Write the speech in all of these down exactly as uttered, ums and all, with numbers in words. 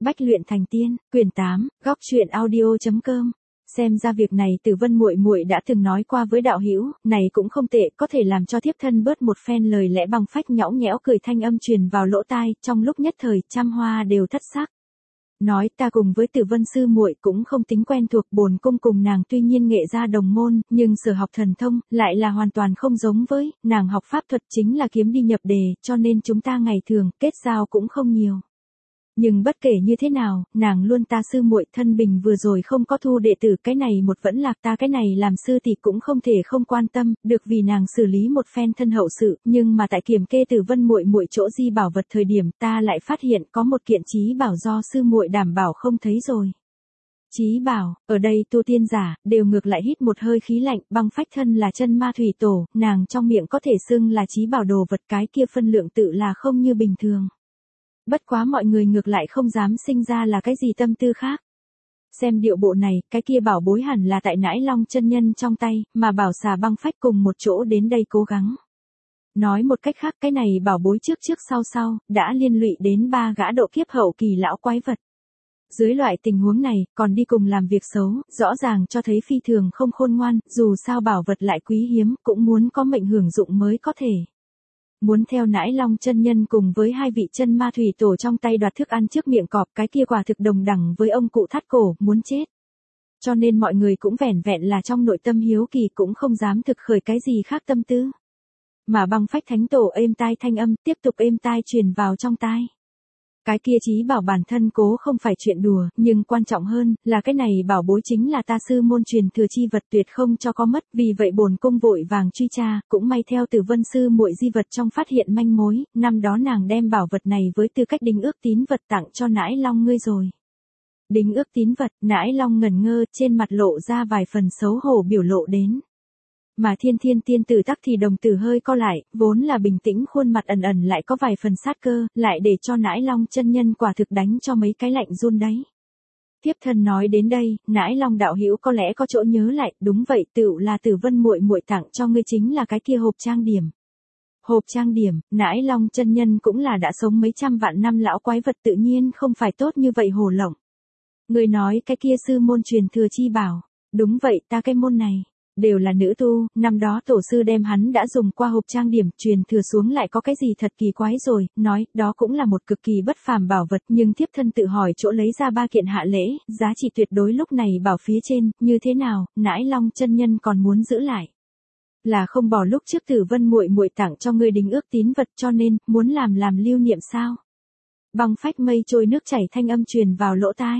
Bách luyện thành tiên, quyển tám, góc truyện audio.com. Xem ra việc này Tử Vân muội muội đã từng nói qua với đạo hữu, này cũng không tệ, có thể làm cho thiếp thân bớt một phen lời lẽ. Bằng phách nhõng nhẽo cười thanh âm truyền vào lỗ tai, trong lúc nhất thời trăm hoa đều thất sắc. Nói ta cùng với Tử Vân sư muội cũng không tính quen thuộc, bổn cung cùng nàng tuy nhiên nghệ gia đồng môn, nhưng sở học thần thông lại là hoàn toàn không giống với, nàng học pháp thuật chính là kiếm đi nhập đề, cho nên chúng ta ngày thường kết giao cũng không nhiều. Nhưng bất kể như thế nào, nàng luôn ta sư muội, thân bình vừa rồi không có thu đệ tử, cái này một vẫn lạc ta cái này làm sư thì cũng không thể không quan tâm, được vì nàng xử lý một phen thân hậu sự, nhưng mà tại kiểm kê Tử Vân muội muội chỗ di bảo vật thời điểm, ta lại phát hiện có một kiện chí bảo do sư muội đảm bảo không thấy rồi. Chí bảo, ở đây tu tiên giả đều ngược lại hít một hơi khí lạnh. Băng phách thân là chân ma thủy tổ, nàng trong miệng có thể xưng là chí bảo đồ vật, cái kia phân lượng tự là không như bình thường. Bất quá mọi người ngược lại không dám sinh ra là cái gì tâm tư khác. Xem điệu bộ này, cái kia bảo bối hẳn là tại Nãi Long chân nhân trong tay, mà bảo xà băng phách cùng một chỗ đến đây cố gắng. Nói một cách khác, cái này bảo bối trước trước sau sau, đã liên lụy đến ba gã độ kiếp hậu kỳ lão quái vật. Dưới loại tình huống này, còn đi cùng làm việc xấu, rõ ràng cho thấy phi thường không khôn ngoan, dù sao bảo vật lại quý hiếm, cũng muốn có mệnh hưởng dụng mới có thể. Muốn theo Nãi Long chân nhân cùng với hai vị chân ma thủy tổ trong tay đoạt thức ăn trước miệng cọp, cái kia quả thực đồng đẳng với ông cụ thắt cổ, muốn chết. Cho nên mọi người cũng vẻn vẹn là trong nội tâm hiếu kỳ, cũng không dám thực khởi cái gì khác tâm tư. Mà băng phách thánh tổ êm tai thanh âm tiếp tục êm tai truyền vào trong tai. Cái kia chí bảo bản thân cố không phải chuyện đùa, nhưng quan trọng hơn là cái này bảo bối chính là ta sư môn truyền thừa chi vật, tuyệt không cho có mất, vì vậy bổn cung vội vàng truy tra, cũng may theo Tử Vân sư muội di vật trong phát hiện manh mối, năm đó nàng đem bảo vật này với tư cách đính ước tín vật tặng cho Nãi Long ngươi rồi. Đính ước tín vật, Nãi Long ngẩn ngơ, trên mặt lộ ra vài phần xấu hổ biểu lộ đến. Mà Thiên Thiên tiên tử tắc thì đồng tử hơi co lại, vốn là bình tĩnh khuôn mặt ẩn ẩn lại có vài phần sát cơ, lại để cho Nãi Long chân nhân quả thực đánh cho mấy cái lạnh run đấy. Tiếp thân nói đến đây, Nãi Long đạo hữu có lẽ có chỗ nhớ lại, đúng vậy, tựu là Tử Vân muội muội tặng cho ngươi chính là cái kia hộp trang điểm. Hộp trang điểm, Nãi Long chân nhân cũng là đã sống mấy trăm vạn năm lão quái vật, tự nhiên không phải tốt như vậy hồ lộng. Ngươi nói cái kia sư môn truyền thừa chi bảo, đúng vậy, ta cái môn này đều là nữ tu, năm đó tổ sư đem hắn đã dùng qua hộp trang điểm truyền thừa xuống, lại có cái gì thật kỳ quái rồi, nói, đó cũng là một cực kỳ bất phàm bảo vật, nhưng thiếp thân tự hỏi chỗ lấy ra ba kiện hạ lễ, giá trị tuyệt đối lúc này bảo phía trên, như thế nào, Nãi Long chân nhân còn muốn giữ lại. Là không bỏ lúc trước Tử Vân muội muội tặng cho ngươi đính ước tín vật, cho nên, muốn làm làm lưu niệm sao? Băng phách mây trôi nước chảy thanh âm truyền vào lỗ tai.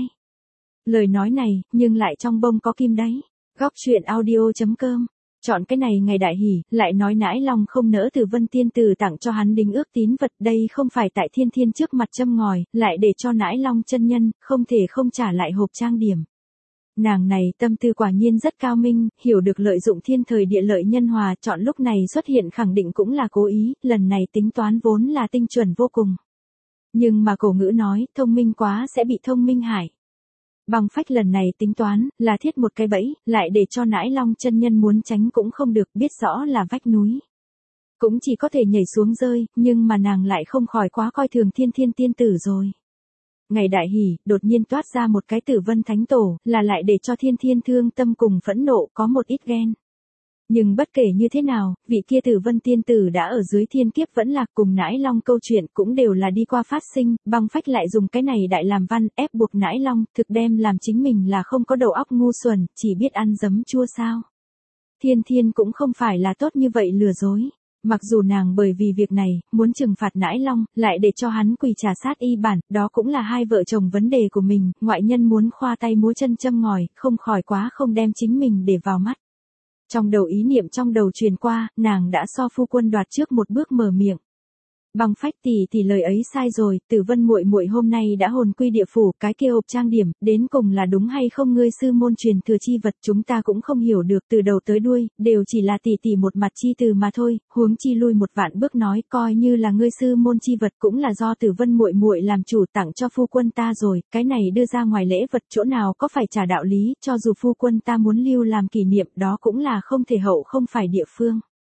Lời nói này, nhưng lại trong bông có kim đấy. Góc truyện audio.com. Chọn cái này ngày đại hỷ, lại nói Nãi Long không nỡ Tử Vân tiên tử tặng cho hắn đính ước tín vật, đây không phải tại Thiên Thiên trước mặt châm ngòi, lại để cho Nãi Long chân nhân không thể không trả lại hộp trang điểm. Nàng này tâm tư quả nhiên rất cao minh, hiểu được lợi dụng thiên thời địa lợi nhân hòa, chọn lúc này xuất hiện khẳng định cũng là cố ý, lần này tính toán vốn là tinh chuẩn vô cùng. Nhưng mà cổ ngữ nói, thông minh quá sẽ bị thông minh hại. Băng phách lần này tính toán, là thiết một cái bẫy, lại để cho Nãi Long chân nhân muốn tránh cũng không được, biết rõ là vách núi. Cũng chỉ có thể nhảy xuống rơi, nhưng mà nàng lại không khỏi quá coi thường Thiên Thiên tiên tử rồi. Ngày đại hỷ, đột nhiên toát ra một cái Tử Vân thánh tổ, là lại để cho Thiên Thiên thương tâm cùng phẫn nộ, có một ít ghen. Nhưng bất kể như thế nào, vị kia Tử Vân tiên tử đã ở dưới thiên kiếp vẫn lạc, cùng Nãi Long câu chuyện cũng đều là đi qua phát sinh, băng phách lại dùng cái này đại làm văn, ép buộc Nãi Long, thực đem làm chính mình là không có đầu óc ngu xuẩn, chỉ biết ăn giấm chua sao. Thiên Thiên cũng không phải là tốt như vậy lừa dối. Mặc dù nàng bởi vì việc này, muốn trừng phạt Nãi Long, lại để cho hắn quỳ trả sát y bản, đó cũng là hai vợ chồng vấn đề của mình, ngoại nhân muốn khoa tay múa chân châm ngòi, không khỏi quá không đem chính mình để vào mắt. Trong đầu ý niệm trong đầu truyền qua, nàng đã so phu quân đoạt trước một bước mở miệng. Băng phách tỷ tỷ lời ấy sai rồi, Tử Vân muội muội hôm nay đã hồn quy địa phủ, cái kia hộp trang điểm, đến cùng là đúng hay không ngươi sư môn truyền thừa chi vật, chúng ta cũng không hiểu được, từ đầu tới đuôi, đều chỉ là tỷ tỷ một mặt chi từ mà thôi, huống chi lui một vạn bước nói, coi như là ngươi sư môn chi vật cũng là do Tử Vân muội muội làm chủ tặng cho phu quân ta rồi, cái này đưa ra ngoài lễ vật chỗ nào có phải trả đạo lý, cho dù phu quân ta muốn lưu làm kỷ niệm, đó cũng là không thể hậu không phải địa phương.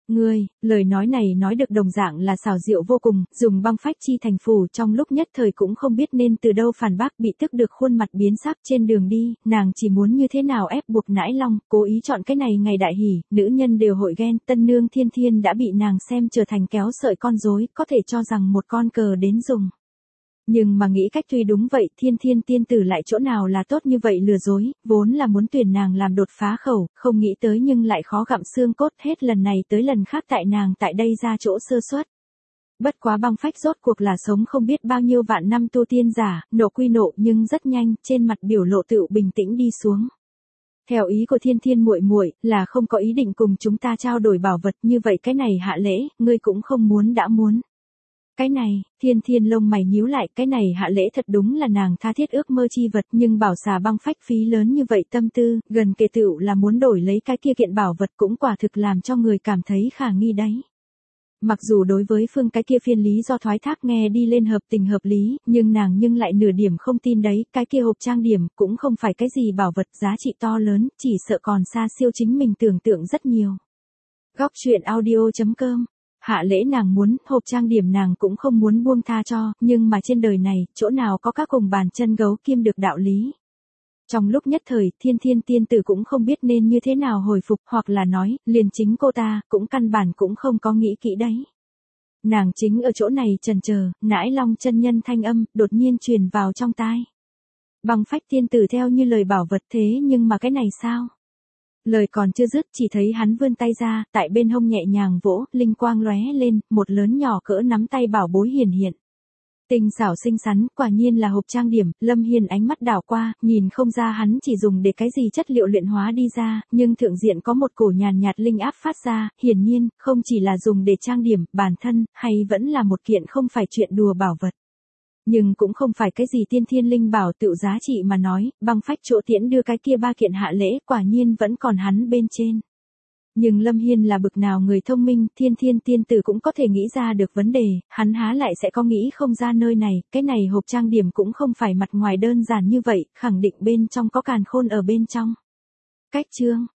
Ngươi, lời nói này nói được đồng dạng là xảo diệu vô cùng, dùng băng phách chi thành phủ trong lúc nhất thời cũng không biết nên từ đâu phản bác, bị tức được khuôn mặt biến sắc trên đường đi, nàng chỉ muốn như thế nào ép buộc Nãi Long, cố ý chọn cái này ngày đại hỷ, nữ nhân đều hội ghen, tân nương Thiên Thiên đã bị nàng xem trở thành kéo sợi con rối, có thể cho rằng một con cờ đến dùng. Nhưng mà nghĩ cách tuy đúng vậy, Thiên Thiên tiên tử lại chỗ nào là tốt như vậy lừa dối, vốn là muốn tuyển nàng làm đột phá khẩu, không nghĩ tới nhưng lại khó gặm xương cốt, hết lần này tới lần khác tại nàng tại đây ra chỗ sơ suất. Bất quá băng phách rốt cuộc là sống không biết bao nhiêu vạn năm tu tiên giả, nộ quy nộ nhưng rất nhanh, trên mặt biểu lộ tựu bình tĩnh đi xuống. Theo ý của Thiên Thiên muội muội là không có ý định cùng chúng ta trao đổi bảo vật, như vậy cái này hạ lễ, ngươi cũng không muốn đã muốn. Cái này, Thiên Thiên lông mày nhíu lại, cái này hạ lễ thật đúng là nàng tha thiết ước mơ chi vật, nhưng bảo xà băng phách phí lớn như vậy tâm tư, gần kề tựu là muốn đổi lấy cái kia kiện bảo vật cũng quả thực làm cho người cảm thấy khả nghi đấy. Mặc dù đối với phương cái kia phiên lý do thoái thác nghe đi lên hợp tình hợp lý, nhưng nàng nhưng lại nửa điểm không tin đấy, cái kia hộp trang điểm cũng không phải cái gì bảo vật giá trị to lớn, chỉ sợ còn xa siêu chính mình tưởng tượng rất nhiều. Góc truyện audio chấm com. Hạ lễ nàng muốn, hộp trang điểm nàng cũng không muốn buông tha cho, nhưng mà trên đời này, chỗ nào có các cùng bàn chân gấu kim được đạo lý. Trong lúc nhất thời, Thiên Thiên tiên tử cũng không biết nên như thế nào hồi phục, hoặc là nói, liền chính cô ta, cũng căn bản cũng không có nghĩ kỹ đấy. Nàng chính ở chỗ này chần chờ, Nãi Long chân nhân thanh âm, đột nhiên truyền vào trong tai. Băng phách tiên tử theo như lời bảo vật thế nhưng mà cái này sao? Lời còn chưa dứt, chỉ thấy hắn vươn tay ra, tại bên hông nhẹ nhàng vỗ, linh quang lóe lên, một lớn nhỏ cỡ nắm tay bảo bối hiển hiện. Tinh xảo xinh xắn, quả nhiên là hộp trang điểm, Lâm Hiền ánh mắt đảo qua, nhìn không ra hắn chỉ dùng để cái gì chất liệu luyện hóa đi ra, nhưng thượng diện có một cổ nhàn nhạt linh áp phát ra, hiển nhiên, không chỉ là dùng để trang điểm, bản thân, hay vẫn là một kiện không phải chuyện đùa bảo vật. Nhưng cũng không phải cái gì tiên thiên linh bảo tự giá trị mà nói, băng phách chỗ tiễn đưa cái kia ba kiện hạ lễ, quả nhiên vẫn còn hắn bên trên. Nhưng Lâm Hiên là bực nào người thông minh, Thiên Thiên tiên tử cũng có thể nghĩ ra được vấn đề, hắn há lại sẽ có nghĩ không ra nơi này, cái này hộp trang điểm cũng không phải mặt ngoài đơn giản như vậy, khẳng định bên trong có càn khôn ở bên trong. Cách chương